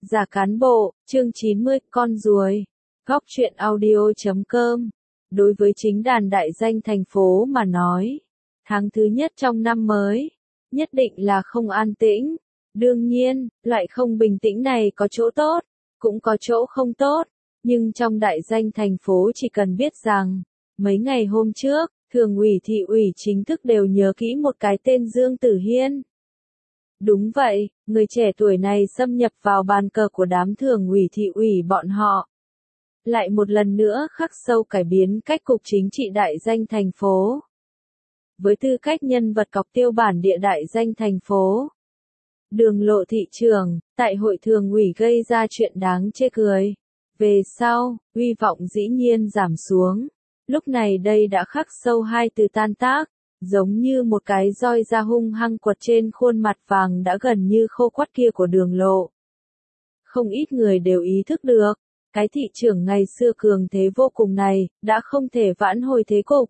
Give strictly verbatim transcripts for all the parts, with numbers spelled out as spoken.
Giả cán bộ, chương chín mươi, con ruồi. Góc truyện audio chấm com. Đối với chính đàn đại danh thành phố mà nói, tháng thứ nhất trong năm mới, nhất định là không an tĩnh. Đương nhiên, loại không bình tĩnh này có chỗ tốt, cũng có chỗ không tốt, nhưng trong đại danh thành phố chỉ cần biết rằng, mấy ngày hôm trước, thường ủy thị ủy chính thức đều nhớ kỹ một cái tên Dương Tử Hiên. Đúng vậy, người trẻ tuổi này xâm nhập vào bàn cờ của đám thường ủy thị ủy bọn họ. Lại một lần nữa khắc sâu cải biến cách cục chính trị đại danh thành phố. Với tư cách nhân vật cọc tiêu bản địa đại danh thành phố, Đường Lộ thị trưởng, tại hội thường ủy gây ra chuyện đáng chê cười. Về sau, uy vọng dĩ nhiên giảm xuống. Lúc này đây đã khắc sâu hai từ tan tác, giống như một cái roi da hung hăng quật trên khuôn mặt vàng đã gần như khô quắt kia của Đường Lộ. Không ít người đều ý thức được, cái thị trưởng ngày xưa cường thế vô cùng này, đã không thể vãn hồi thế cục.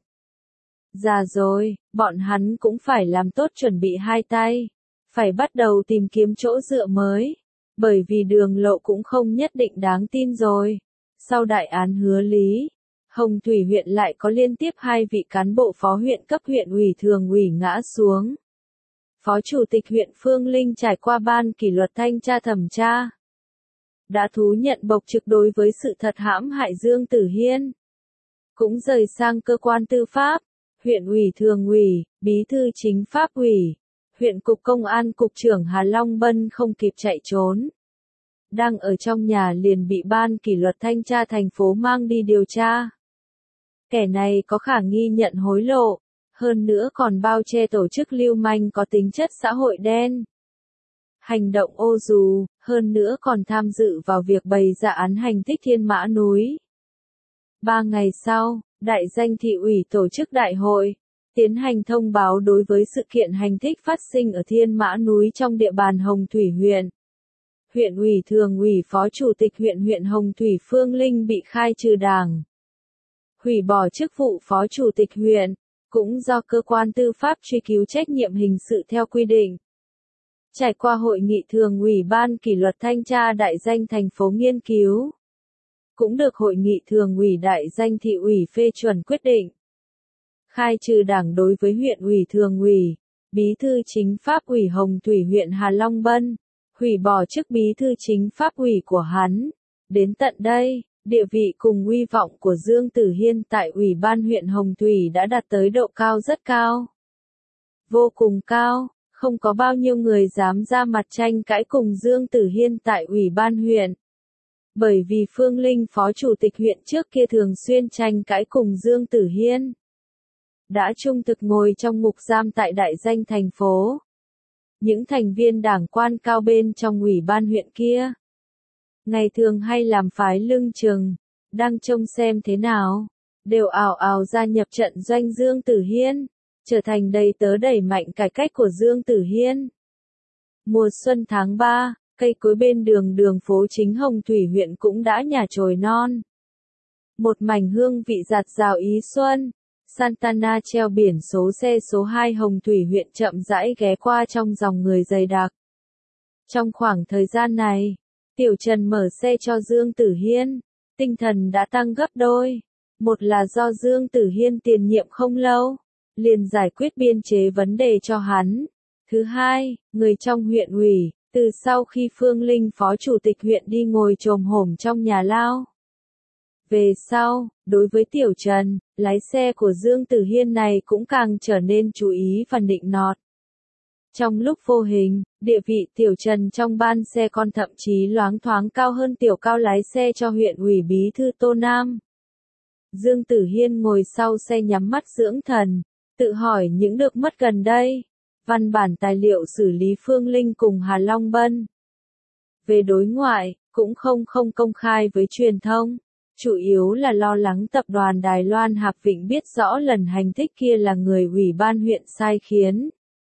Già rồi, bọn hắn cũng phải làm tốt chuẩn bị hai tay, phải bắt đầu tìm kiếm chỗ dựa mới, bởi vì Đường Lộ cũng không nhất định đáng tin rồi. Sau đại án Hứa Lý, Hồng Thủy huyện lại có liên tiếp hai vị cán bộ phó huyện cấp huyện ủy thường ủy ngã xuống. Phó chủ tịch huyện Phương Linh trải qua ban kỷ luật thanh tra thẩm tra, đã thú nhận bộc trực đối với sự thật hãm hại Dương Tử Hiên. Cũng rời sang cơ quan tư pháp, huyện ủy thường ủy, bí thư chính pháp ủy, huyện cục công an cục trưởng Hà Long Bân không kịp chạy trốn. Đang ở trong nhà liền bị ban kỷ luật thanh tra thành phố mang đi điều tra. Kẻ này có khả nghi nhận hối lộ, hơn nữa còn bao che tổ chức lưu manh có tính chất xã hội đen. Hành động ô dù, hơn nữa còn tham dự vào việc bày ra án hành thích Thiên Mã Núi. Ba ngày sau, đại danh thị ủy tổ chức đại hội, tiến hành thông báo đối với sự kiện hành thích phát sinh ở Thiên Mã Núi trong địa bàn Hồng Thủy huyện. Huyện ủy thường ủy phó chủ tịch huyện huyện Hồng Thủy Phương Linh bị khai trừ đảng, hủy bỏ chức vụ phó chủ tịch huyện, cũng do cơ quan tư pháp truy cứu trách nhiệm hình sự theo quy định. Trải qua hội nghị thường ủy ban kỷ luật thanh tra đại danh thành phố nghiên cứu, cũng được hội nghị thường ủy đại danh thị ủy phê chuẩn quyết định. Khai trừ đảng đối với huyện ủy thường ủy, bí thư chính pháp ủy Hồng Thủy huyện Hà Long Bân, hủy bỏ chức bí thư chính pháp ủy của hắn. Đến tận đây, địa vị cùng uy vọng của Dương Tử Hiên tại ủy ban huyện Hồng Thủy đã đạt tới độ cao rất cao. Vô cùng cao, không có bao nhiêu người dám ra mặt tranh cãi cùng Dương Tử Hiên tại ủy ban huyện. Bởi vì Phương Linh phó chủ tịch huyện trước kia thường xuyên tranh cãi cùng Dương Tử Hiên, đã trung thực ngồi trong ngục giam tại đại danh thành phố. Những thành viên đảng quan cao bên trong ủy ban huyện kia, ngày thường hay làm phái lưng chừng, đang trông xem thế nào, đều ào ào gia nhập trận doanh Dương Tử Hiên, trở thành đầy tớ đẩy mạnh cải cách của Dương Tử Hiên. Mùa xuân tháng ba, cây cối bên đường đường phố chính Hồng Thủy huyện cũng đã nhả chồi non. Một mảnh hương vị dạt dào ý xuân. Santana treo biển số xe số hai Hồng Thủy huyện chậm rãi ghé qua trong dòng người dày đặc. Trong khoảng thời gian này, Tiểu Trần mở xe cho Dương Tử Hiên, tinh thần đã tăng gấp đôi. Một là do Dương Tử Hiên tiền nhiệm không lâu, liền giải quyết biên chế vấn đề cho hắn. Thứ hai, người trong huyện ủy, từ sau khi Phương Linh phó chủ tịch huyện đi ngồi chồm hổm trong nhà lao. Về sau, đối với Tiểu Trần, lái xe của Dương Tử Hiên này cũng càng trở nên chú ý và nịnh nọt. Trong lúc vô hình, địa vị Tiểu Trần trong ban xe con thậm chí loáng thoáng cao hơn Tiểu Cao lái xe cho huyện ủy bí thư Tô Nam. Dương Tử Hiên ngồi sau xe nhắm mắt dưỡng thần, tự hỏi những được mất gần đây. Văn bản tài liệu xử lý Phương Linh cùng Hà Long Bân. Về đối ngoại, cũng không không công khai với truyền thông. Chủ yếu là lo lắng tập đoàn Đài Loan Hạp Vịnh biết rõ lần hành thích kia là người ủy ban huyện sai khiến,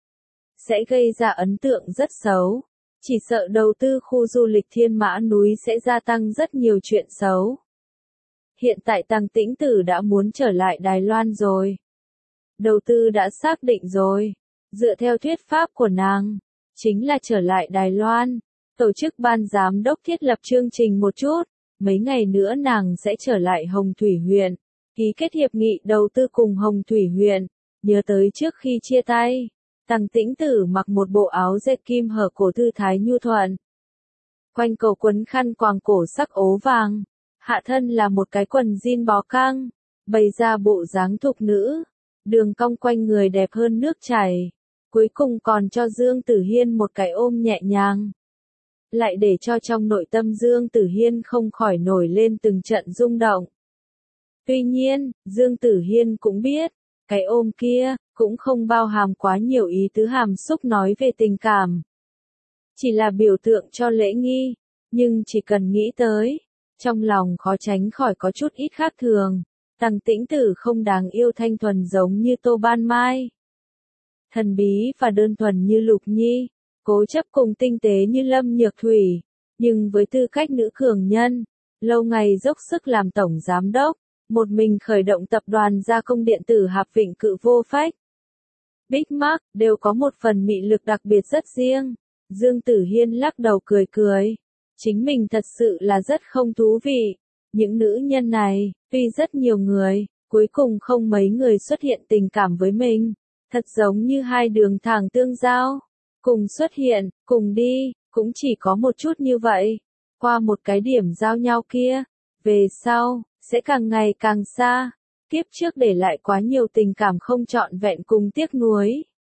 sẽ gây ra ấn tượng rất xấu. Chỉ sợ đầu tư khu du lịch Thiên Mã Núi sẽ gia tăng rất nhiều chuyện xấu. Hiện tại Tăng Tĩnh Tử đã muốn trở lại Đài Loan rồi. Đầu tư đã xác định rồi. Dựa theo thuyết pháp của nàng, chính là trở lại Đài Loan. Tổ chức ban giám đốc thiết lập chương trình một chút, mấy ngày nữa nàng sẽ trở lại Hồng Thủy huyện, ký kết hiệp nghị đầu tư cùng Hồng Thủy huyện. Nhớ tới trước khi chia tay, Tằng Tĩnh Tử mặc một bộ áo dệt kim hở cổ thư thái nhu thuận. Quanh cổ quấn khăn quàng cổ sắc ố vàng, hạ thân là một cái quần jean bó căng, bày ra bộ dáng thục nữ, đường cong quanh người đẹp hơn nước chảy, cuối cùng còn cho Dương Tử Hiên một cái ôm nhẹ nhàng. Lại để cho trong nội tâm Dương Tử Hiên không khỏi nổi lên từng trận rung động. Tuy nhiên, Dương Tử Hiên cũng biết, cái ôm kia, cũng không bao hàm quá nhiều ý tứ hàm xúc nói về tình cảm. Chỉ là biểu tượng cho lễ nghi, nhưng chỉ cần nghĩ tới, trong lòng khó tránh khỏi có chút ít khác thường. Tằng Tĩnh Tử không đáng yêu thanh thuần giống như Tô Ban Mai, thần bí và đơn thuần như Lục Nhi, cố chấp cùng tinh tế như Lâm Nhược Thủy, nhưng với tư cách nữ cường nhân, lâu ngày dốc sức làm tổng giám đốc, một mình khởi động tập đoàn gia công điện tử Hạp Vịnh Cự Vô Phách, Big Mac, đều có một phần mị lực đặc biệt rất riêng. Dương Tử Hiên lắc đầu cười cười, chính mình thật sự là rất không thú vị. Những nữ nhân này, tuy rất nhiều người, cuối cùng không mấy người xuất hiện tình cảm với mình, thật giống như hai đường thẳng tương giao, cùng xuất hiện, cùng đi, cũng chỉ có một chút như vậy. Qua một cái điểm giao nhau kia, về sau, sẽ càng ngày càng xa. Kiếp trước để lại quá nhiều tình cảm không trọn vẹn cùng tiếc nuối.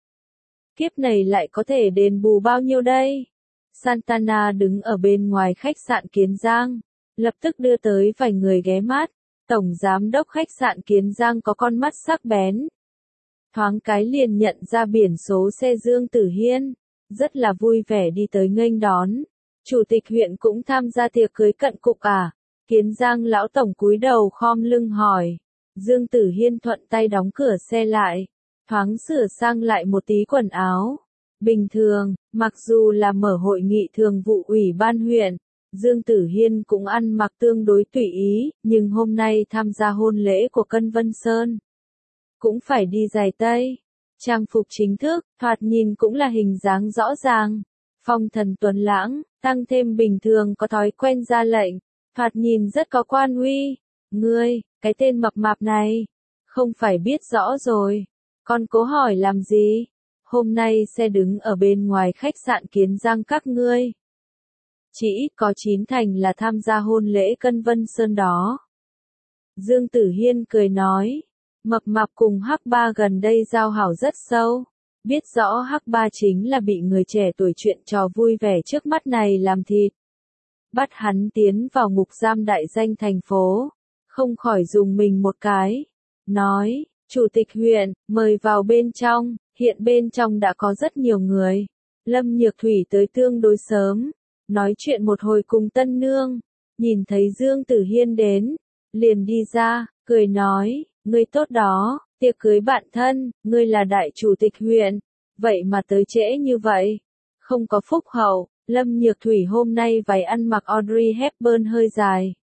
Kiếp này lại có thể đền bù bao nhiêu đây? Santana đứng ở bên ngoài khách sạn Kiến Giang, lập tức đưa tới vài người ghé mắt. Tổng giám đốc khách sạn Kiến Giang có con mắt sắc bén, thoáng cái liền nhận ra biển số xe Dương Tử Hiên, rất là vui vẻ đi tới nghênh đón. Chủ tịch huyện cũng tham gia tiệc cưới cận cục à? Kiến Giang lão tổng cúi đầu khom lưng hỏi. Dương Tử Hiên thuận tay đóng cửa xe lại, thoáng sửa sang lại một tí quần áo. Bình thường, mặc dù là mở hội nghị thường vụ ủy ban huyện, Dương Tử Hiên cũng ăn mặc tương đối tùy ý, nhưng hôm nay tham gia hôn lễ của Cân Vân Sơn, cũng phải đi giày tây, trang phục chính thức, thoạt nhìn cũng là hình dáng rõ ràng, phong thần tuấn lãng, tăng thêm bình thường có thói quen ra lệnh, thoạt nhìn rất có quan uy. Ngươi, cái tên mập mạp này, không phải biết rõ rồi, con cố hỏi làm gì? Hôm nay xe đứng ở bên ngoài khách sạn Kiến Giang các ngươi, chỉ ít có chín thành là tham gia hôn lễ Cân Vân Sơn đó. Dương Tử Hiên cười nói, mập mạp cùng Hắc Ba gần đây giao hảo rất sâu, biết rõ Hắc Ba chính là bị người trẻ tuổi chuyện trò vui vẻ trước mắt này làm thịt, bắt hắn tiến vào ngục giam đại danh thành phố, không khỏi dùng mình một cái, nói, chủ tịch huyện, mời vào bên trong. Hiện bên trong đã có rất nhiều người. Lâm Nhược Thủy tới tương đối sớm, nói chuyện một hồi cùng tân nương, nhìn thấy Dương Tử Hiên đến, liền đi ra, cười nói, ngươi tốt đó, tiệc cưới bạn thân, ngươi là đại chủ tịch huyện, vậy mà tới trễ như vậy, không có phúc hậu. Lâm Nhược Thủy hôm nay váy ăn mặc Audrey Hepburn hơi dài,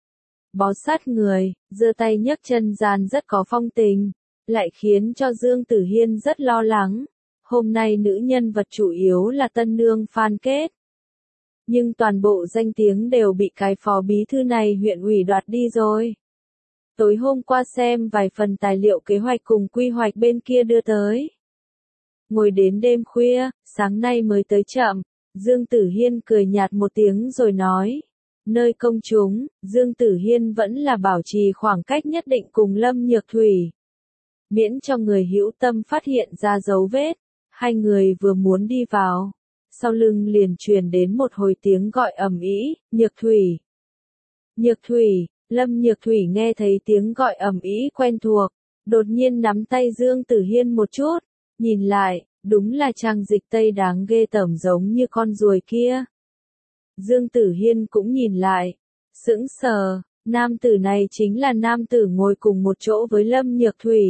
bó sát người, giơ tay nhấc chân gian rất có phong tình, lại khiến cho Dương Tử Hiên rất lo lắng. Hôm nay nữ nhân vật chủ yếu là tân nương Phan Kết, nhưng toàn bộ danh tiếng đều bị cái phó bí thư này huyện ủy đoạt đi rồi. Tối hôm qua xem vài phần tài liệu kế hoạch cùng quy hoạch bên kia đưa tới, ngồi đến đêm khuya, sáng nay mới tới chậm. Dương Tử Hiên cười nhạt một tiếng rồi nói, nơi công chúng, Dương Tử Hiên vẫn là bảo trì khoảng cách nhất định cùng Lâm Nhược Thủy, miễn cho người hữu tâm phát hiện ra dấu vết. Hai người vừa muốn đi vào, sau lưng liền truyền đến một hồi tiếng gọi ầm ĩ, Nhược Thủy, Nhược Thủy. Lâm Nhược Thủy nghe thấy tiếng gọi ầm ĩ quen thuộc, đột nhiên nắm tay Dương Tử Hiên một chút, nhìn lại, đúng là Trang Dịch Tây đáng ghê tởm giống như con ruồi kia. Dương Tử Hiên cũng nhìn lại, sững sờ, nam tử này chính là nam tử ngồi cùng một chỗ với Lâm Nhược Thủy.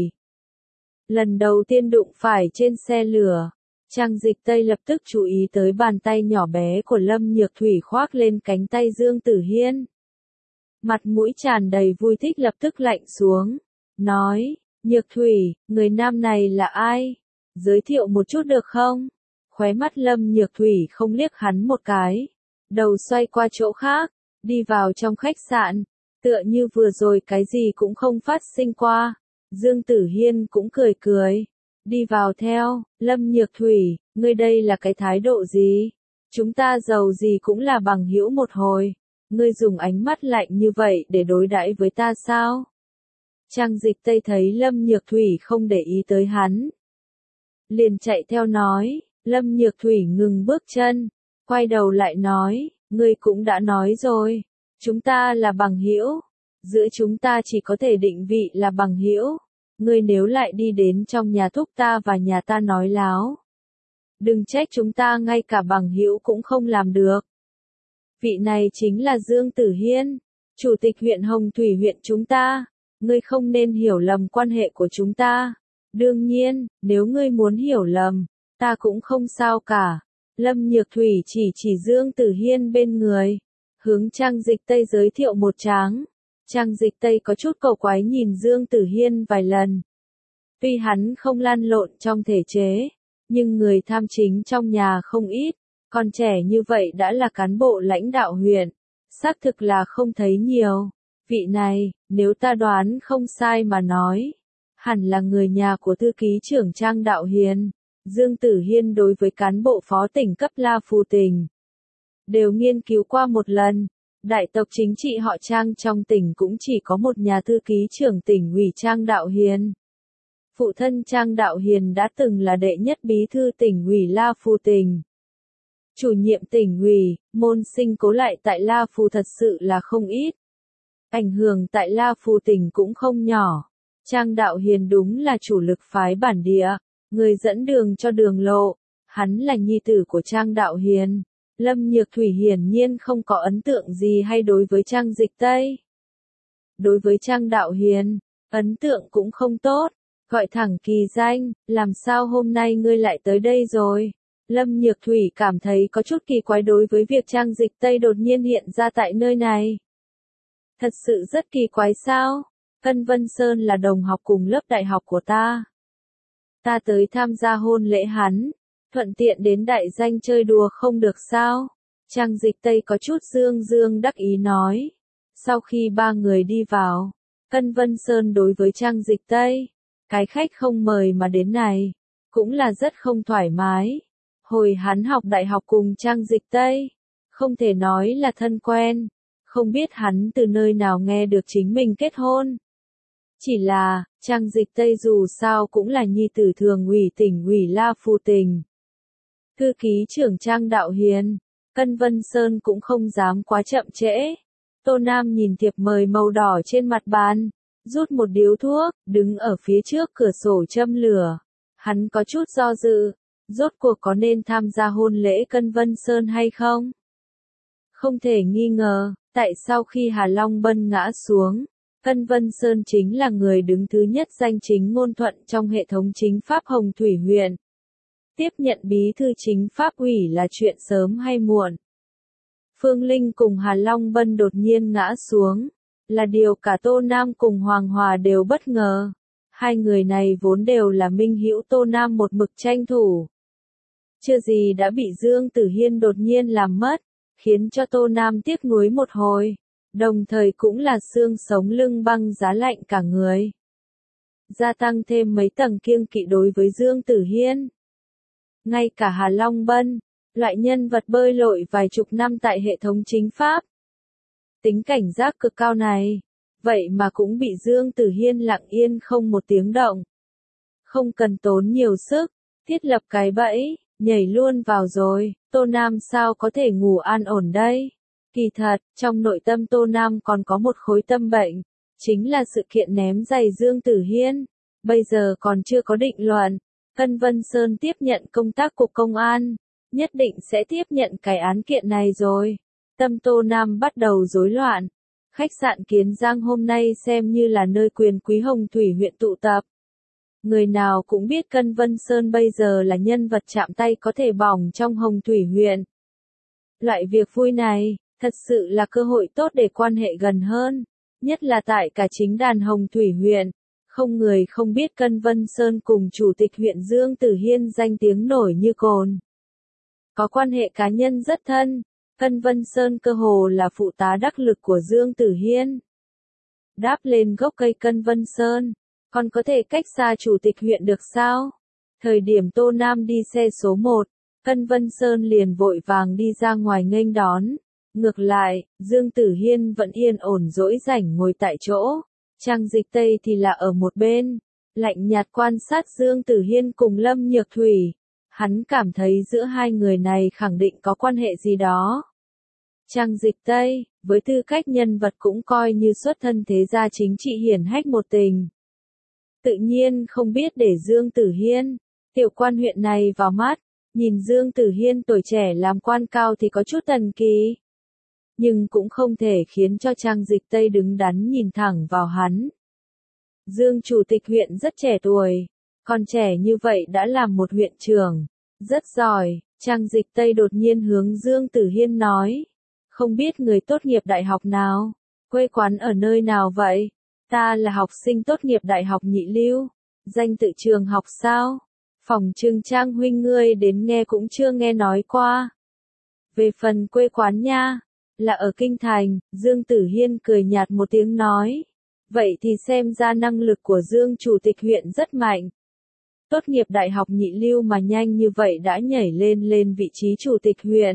Lần đầu tiên đụng phải trên xe lửa, Trang Dịch Tây lập tức chú ý tới bàn tay nhỏ bé của Lâm Nhược Thủy khoác lên cánh tay Dương Tử Hiên. Mặt mũi tràn đầy vui thích lập tức lạnh xuống, nói, Nhược Thủy, người nam này là ai? Giới thiệu một chút được không? Khóe mắt Lâm Nhược Thủy không liếc hắn một cái, đầu xoay qua chỗ khác, đi vào trong khách sạn, tựa như vừa rồi cái gì cũng không phát sinh qua. Dương Tử Hiên cũng cười cười, đi vào theo. Lâm Nhược Thủy, ngươi đây là cái thái độ gì? Chúng ta giàu gì cũng là bằng hữu một hồi, ngươi dùng ánh mắt lạnh như vậy để đối đãi với ta sao? Trang Dịch Tây thấy Lâm Nhược Thủy không để ý tới hắn, liền chạy theo nói. Lâm Nhược Thủy ngừng bước chân, quay đầu lại nói, ngươi cũng đã nói rồi, chúng ta là bằng hữu, giữa chúng ta chỉ có thể định vị là bằng hữu, ngươi nếu lại đi đến trong nhà thúc ta và nhà ta nói láo, đừng trách chúng ta ngay cả bằng hữu cũng không làm được. Vị này chính là Dương Tử Hiên, chủ tịch huyện Hồng Thủy huyện chúng ta, ngươi không nên hiểu lầm quan hệ của chúng ta. Đương nhiên, nếu ngươi muốn hiểu lầm, ta cũng không sao cả. Lâm Nhược Thủy chỉ chỉ Dương Tử Hiên bên người, hướng Trang Dịch Tây giới thiệu một tráng. Trang Dịch Tây có chút cầu quái nhìn Dương Tử Hiên vài lần. Tuy hắn không lăn lộn trong thể chế, nhưng người tham chính trong nhà không ít, còn trẻ như vậy đã là cán bộ lãnh đạo huyện, xác thực là không thấy nhiều. Vị này, nếu ta đoán không sai mà nói, hẳn là người nhà của thư ký trưởng Trang Đạo Hiền. Dương Tử Hiên đối với cán bộ phó tỉnh cấp La Phù tỉnh đều nghiên cứu qua một lần. Đại tộc chính trị họ Trang trong tỉnh cũng chỉ có một nhà thư ký trưởng tỉnh ủy Trang Đạo Hiền. Phụ thân Trang Đạo Hiền đã từng là đệ nhất bí thư tỉnh ủy La Phù tỉnh. Chủ nhiệm tỉnh ủy, môn sinh cố lại tại La Phù thật sự là không ít. Ảnh hưởng tại La Phù tỉnh cũng không nhỏ. Trang Đạo Hiền đúng là chủ lực phái bản địa, người dẫn đường cho đường lộ. Hắn là nhi tử của Trang Đạo Hiền. Lâm Nhược Thủy hiển nhiên không có ấn tượng gì hay đối với Trang Dịch Tây. Đối với Trang Đạo Hiền, ấn tượng cũng không tốt, gọi thẳng kỳ danh, làm sao hôm nay ngươi lại tới đây rồi? Lâm Nhược Thủy cảm thấy có chút kỳ quái đối với việc Trang Dịch Tây đột nhiên hiện ra tại nơi này. Thật sự rất kỳ quái sao? Cân Vân Sơn là đồng học cùng lớp đại học của ta. Ta tới tham gia hôn lễ hắn, thuận tiện đến đại danh chơi đùa không được sao? Trang Dịch Tây có chút dương dương đắc ý nói. Sau khi ba người đi vào, Cân Vân Sơn đối với Trang Dịch Tây, cái khách không mời mà đến này, cũng là rất không thoải mái. Hồi hắn học đại học cùng Trang Dịch Tây, không thể nói là thân quen, không biết hắn từ nơi nào nghe được chính mình kết hôn. Chỉ là, Trang Dịch Tây dù sao cũng là nhi tử thường ủy tỉnh ủy La Phù tỉnh. Thư ký trưởng Trang Đạo Hiền, Cân Vân Sơn cũng không dám quá chậm trễ. Tô Nam nhìn thiệp mời màu đỏ trên mặt bàn, rút một điếu thuốc, đứng ở phía trước cửa sổ châm lửa. Hắn có chút do dự, rốt cuộc có nên tham gia hôn lễ Cân Vân Sơn hay không? Không thể nghi ngờ, tại sau khi Hà Long Bân ngã xuống, Cân Vân Sơn chính là người đứng thứ nhất danh chính ngôn thuận trong hệ thống chính pháp Hồng Thủy huyện. Tiếp nhận bí thư chính pháp ủy là chuyện sớm hay muộn. Phương Linh cùng Hà Long Bân đột nhiên ngã xuống, là điều cả Tô Nam cùng Hoàng Hòa đều bất ngờ. Hai người này vốn đều là minh hữu Tô Nam một mực tranh thủ. Chưa gì đã bị Dương Tử Hiên đột nhiên làm mất, khiến cho Tô Nam tiếc nuối một hồi, đồng thời cũng là xương sống lưng băng giá lạnh cả người. Gia tăng thêm mấy tầng kiêng kỵ đối với Dương Tử Hiên. Ngay cả Hà Long Bân, loại nhân vật bơi lội vài chục năm tại hệ thống chính pháp. Tính cảnh giác cực cao này, vậy mà cũng bị Dương Tử Hiên lặng yên không một tiếng động. Không cần tốn nhiều sức, thiết lập cái bẫy, nhảy luôn vào rồi, Tô Nam sao có thể ngủ an ổn đây? Kỳ thật, trong nội tâm Tô Nam còn có một khối tâm bệnh, chính là sự kiện ném giày Dương Tử Hiên. Bây giờ còn chưa có định luận, Cân Vân Sơn tiếp nhận công tác cục công an, nhất định sẽ tiếp nhận cái án kiện này rồi. Tâm Tô Nam bắt đầu rối loạn. Khách sạn Kiến Giang hôm nay xem như là nơi quyền quý Hồng Thủy huyện tụ tập. Người nào cũng biết Cân Vân Sơn bây giờ là nhân vật chạm tay có thể bỏng trong Hồng Thủy huyện. Loại việc vui này, thật sự là cơ hội tốt để quan hệ gần hơn, nhất là tại cả chính đàn Hồng Thủy huyện. Không người không biết Cân Vân Sơn cùng Chủ tịch huyện Dương Tử Hiên danh tiếng nổi như cồn. Có quan hệ cá nhân rất thân, Cân Vân Sơn cơ hồ là phụ tá đắc lực của Dương Tử Hiên. Đáp lên gốc cây Cân Vân Sơn, còn có thể cách xa chủ tịch huyện được sao? Thời điểm Tô Nam đi xe số một, Cân Vân Sơn liền vội vàng đi ra ngoài nghênh đón. Ngược lại, Dương Tử Hiên vẫn yên ổn dỗi rảnh ngồi tại chỗ. Trang Dịch Tây thì là ở một bên, lạnh nhạt quan sát Dương Tử Hiên cùng Lâm Nhược Thủy. Hắn cảm thấy giữa hai người này khẳng định có quan hệ gì đó. Trang Dịch Tây, với tư cách nhân vật cũng coi như xuất thân thế gia chính trị hiển hách một tình. Tự nhiên không biết để Dương Tử Hiên, tiểu quan huyện này vào mắt, nhìn Dương Tử Hiên tuổi trẻ làm quan cao thì có chút thần kỳ. Nhưng cũng không thể khiến cho Trang Dịch Tây đứng đắn nhìn thẳng vào hắn. Dương chủ tịch huyện rất trẻ tuổi, còn trẻ như vậy đã làm một huyện trưởng, rất giỏi. Trang Dịch Tây đột nhiên hướng Dương Tử Hiên nói, không biết người tốt nghiệp đại học nào, quê quán ở nơi nào vậy? Ta là học sinh tốt nghiệp đại học Nhị Lưu, danh tự trường học sao? Phòng Trừng Trang huynh ngươi đến nghe cũng chưa nghe nói qua. Về phần quê quán nha, là ở Kinh Thành. Dương Tử Hiên cười nhạt một tiếng nói, vậy thì xem ra năng lực của Dương chủ tịch huyện rất mạnh. Tốt nghiệp đại học Nhị Lưu mà nhanh như vậy đã nhảy lên lên vị trí chủ tịch huyện.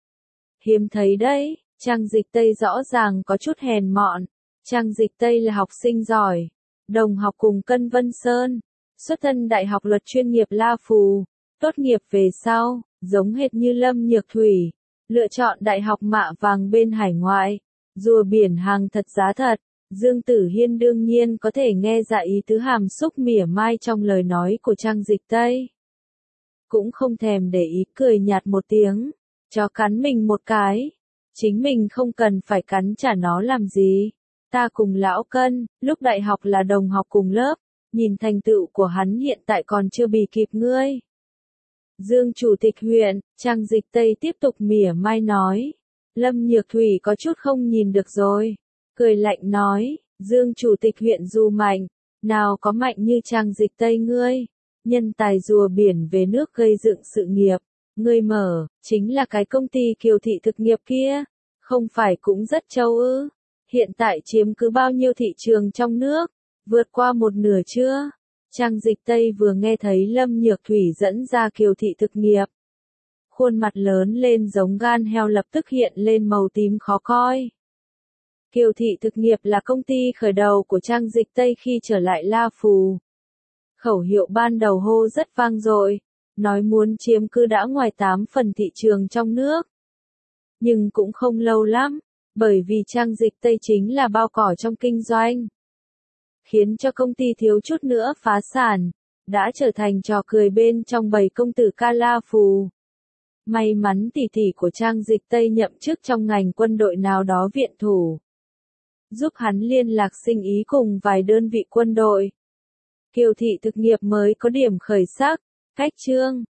Hiếm thấy đấy. Trang Dịch Tây rõ ràng có chút hèn mọn. Trang Dịch Tây là học sinh giỏi, đồng học cùng Cân Vân Sơn, xuất thân đại học luật chuyên nghiệp La Phù, tốt nghiệp về sau, giống hệt như Lâm Nhược Thủy, lựa chọn đại học Mạ Vàng bên hải ngoại, rùa biển hàng thật giá thật. Dương Tử Hiên đương nhiên có thể nghe ra ý tứ hàm xúc mỉa mai trong lời nói của Trang Dịch Tây. Cũng không thèm để ý, cười nhạt một tiếng, cho cắn mình một cái. Chính mình không cần phải cắn trả nó làm gì. Ta cùng lão Cân, lúc đại học là đồng học cùng lớp, nhìn thành tựu của hắn hiện tại còn chưa bì kịp ngươi. Dương chủ tịch huyện, Trang Dịch Tây tiếp tục mỉa mai nói. Lâm Nhược Thủy có chút không nhìn được rồi. Cười lạnh nói, Dương chủ tịch huyện dù mạnh, nào có mạnh như Trang Dịch Tây ngươi. Nhân tài rùa biển về nước gây dựng sự nghiệp. Ngươi mở, chính là cái công ty Kiều Thị thực nghiệp kia, không phải cũng rất trâu ư? Hiện tại chiếm cứ bao nhiêu thị trường trong nước, vượt qua một nửa chưa? Trang Dịch Tây vừa nghe thấy Lâm Nhược Thủy dẫn ra Kiều Thị thực nghiệp. Khuôn mặt lớn lên giống gan heo lập tức hiện lên màu tím khó coi. Kiều Thị thực nghiệp là công ty khởi đầu của Trang Dịch Tây khi trở lại La Phù. Khẩu hiệu ban đầu hô rất vang dội. Nói muốn chiếm cứ đã ngoài tám phần thị trường trong nước. Nhưng cũng không lâu lắm, bởi vì Trang Dịch Tây chính là bao cỏ trong kinh doanh. Khiến cho công ty thiếu chút nữa phá sản, đã trở thành trò cười bên trong bầy công tử ca La Phù. May mắn tỷ tỷ của Trang Dịch Tây nhậm chức trong ngành quân đội nào đó viện thủ. Giúp hắn liên lạc sinh ý cùng vài đơn vị quân đội. Kiều Thị thực nghiệp mới có điểm khởi sắc. Cách trương,